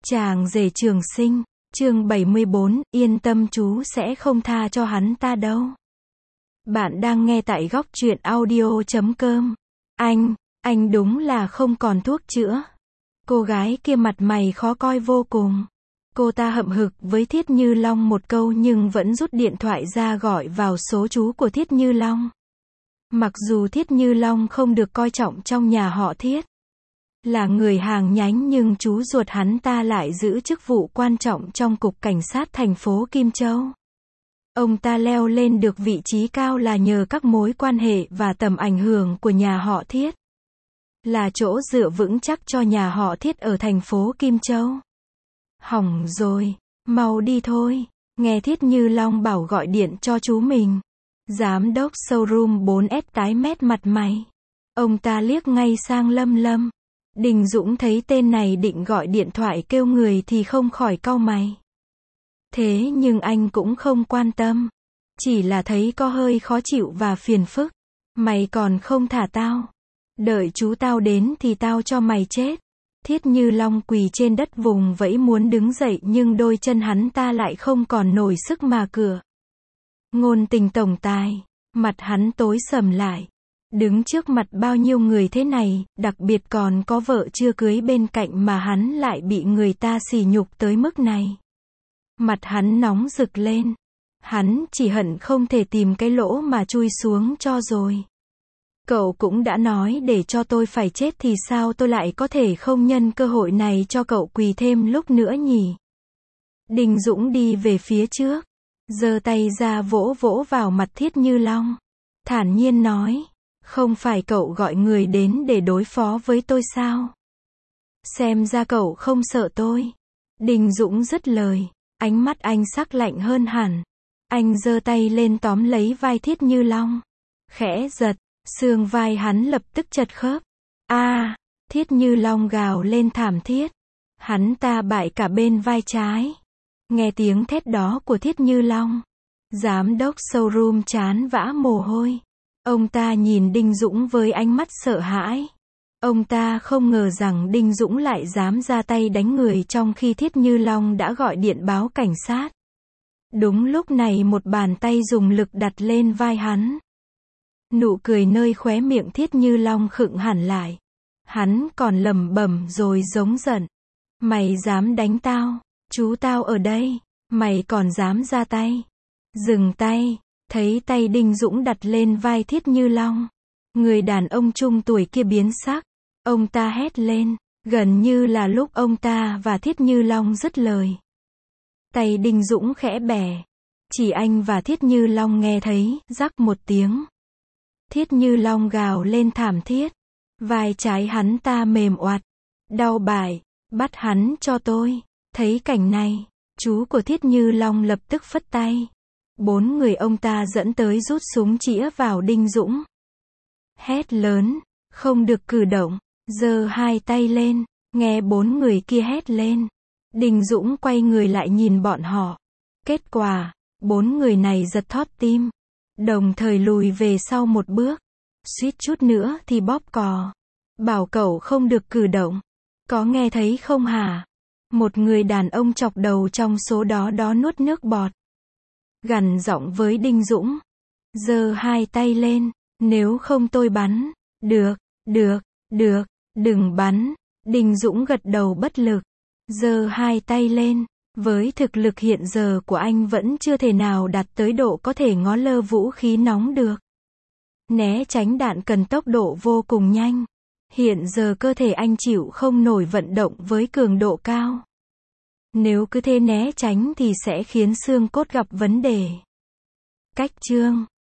Chàng rể Trường Sinh, chương 74, yên tâm chú sẽ không tha cho hắn ta đâu. Bạn đang nghe tại góc truyện audio.com. Anh đúng là không còn thuốc chữa. Cô gái kia mặt mày khó coi vô cùng. Cô ta hậm hực với Thiết Như Long một câu nhưng vẫn rút điện thoại ra gọi vào số chú của Thiết Như Long. Mặc dù Thiết Như Long không được coi trọng trong nhà họ Thiết, là người hàng nhánh, nhưng chú ruột hắn ta lại giữ chức vụ quan trọng trong cục cảnh sát thành phố Kim Châu. Ông ta leo lên được vị trí cao là nhờ các mối quan hệ và tầm ảnh hưởng của nhà họ Thiết. Là chỗ dựa vững chắc cho nhà họ Thiết ở thành phố Kim Châu. Hỏng rồi, mau đi thôi. Nghe Thiết Như Long bảo gọi điện cho chú mình. Giám đốc showroom 4S tái mét mặt mày. Ông ta liếc ngay sang Lâm. Đình Dũng thấy tên này định gọi điện thoại kêu người thì không khỏi cau mày. Thế nhưng anh cũng không quan tâm. Chỉ là thấy có hơi khó chịu và phiền phức. Mày còn không thả tao. Đợi chú tao đến thì tao cho mày chết. Thiết Như Long quỳ trên đất vùng vẫy muốn đứng dậy nhưng đôi chân hắn ta lại không còn nổi sức mà cựa. Ngôn Tình tổng tài, mặt hắn tối sầm lại. Đứng trước mặt bao nhiêu người thế này, đặc biệt còn có vợ chưa cưới bên cạnh mà hắn lại bị người ta sỉ nhục tới mức này. Mặt hắn nóng rực lên. Hắn chỉ hận không thể tìm cái lỗ mà chui xuống cho rồi. Cậu cũng đã nói để cho tôi phải chết thì sao tôi lại có thể không nhân cơ hội này cho cậu quỳ thêm lúc nữa nhỉ? Đình Dũng đi về phía trước, giơ tay ra vỗ vỗ vào mặt Thiết Như Long. Thản nhiên nói, không phải cậu gọi người đến để đối phó với tôi sao? Xem ra cậu không sợ tôi. Đình Dũng dứt lời, ánh mắt anh sắc lạnh hơn hẳn. Anh giơ tay lên tóm lấy vai Thiết Như Long. Khẽ giật, xương vai hắn lập tức chật khớp. Thiết Như Long gào lên thảm thiết. Hắn ta bại cả bên vai trái. Nghe tiếng thét đó của Thiết Như Long, giám đốc showroom chán vã mồ hôi. Ông ta nhìn Đinh Dũng với ánh mắt sợ hãi. Ông ta không ngờ rằng Đinh Dũng lại dám ra tay đánh người trong khi Thiết Như Long đã gọi điện báo cảnh sát. Đúng lúc này một bàn tay dùng lực đặt lên vai hắn. Nụ cười nơi khóe miệng Thiết Như Long khựng hẳn lại. Hắn còn lẩm bẩm rồi giống giận. Mày dám đánh tao? Chú tao ở đây. Mày còn dám ra tay? Dừng tay. Thấy tay Đinh Dũng đặt lên vai Thiết Như Long, người đàn ông trung tuổi kia biến sắc. Ông ta hét lên, gần như là lúc ông ta và Thiết Như Long dứt lời. Tay Đinh Dũng khẽ bẻ. Chỉ anh và Thiết Như Long nghe thấy, rắc một tiếng. Thiết Như Long gào lên thảm thiết. Vai trái hắn ta mềm oặt. Đau bại, bắt hắn cho tôi. Thấy cảnh này, chú của Thiết Như Long lập tức phất tay. 4 người ông ta dẫn tới rút súng chĩa vào Đinh Dũng. Hét lớn, không được cử động, giơ hai tay lên. Nghe 4 người kia hét lên, Đinh Dũng quay người lại nhìn bọn họ. Kết quả, 4 người này giật thót tim, đồng thời lùi về sau một bước. Suýt chút nữa thì bóp cò. Bảo cậu không được cử động. Có nghe thấy không hả? Một người đàn ông chọc đầu trong số đó nuốt nước bọt. Gằn giọng với Đinh Dũng. Giơ hai tay lên, nếu không tôi bắn. Được, đừng bắn. Đinh Dũng gật đầu bất lực. Giơ hai tay lên, với thực lực hiện giờ của anh vẫn chưa thể nào đạt tới độ có thể ngó lơ vũ khí nóng được. Né tránh đạn cần tốc độ vô cùng nhanh. Hiện giờ cơ thể anh chịu không nổi vận động với cường độ cao. Nếu cứ thế né tránh thì sẽ khiến xương cốt gặp vấn đề. Cách chương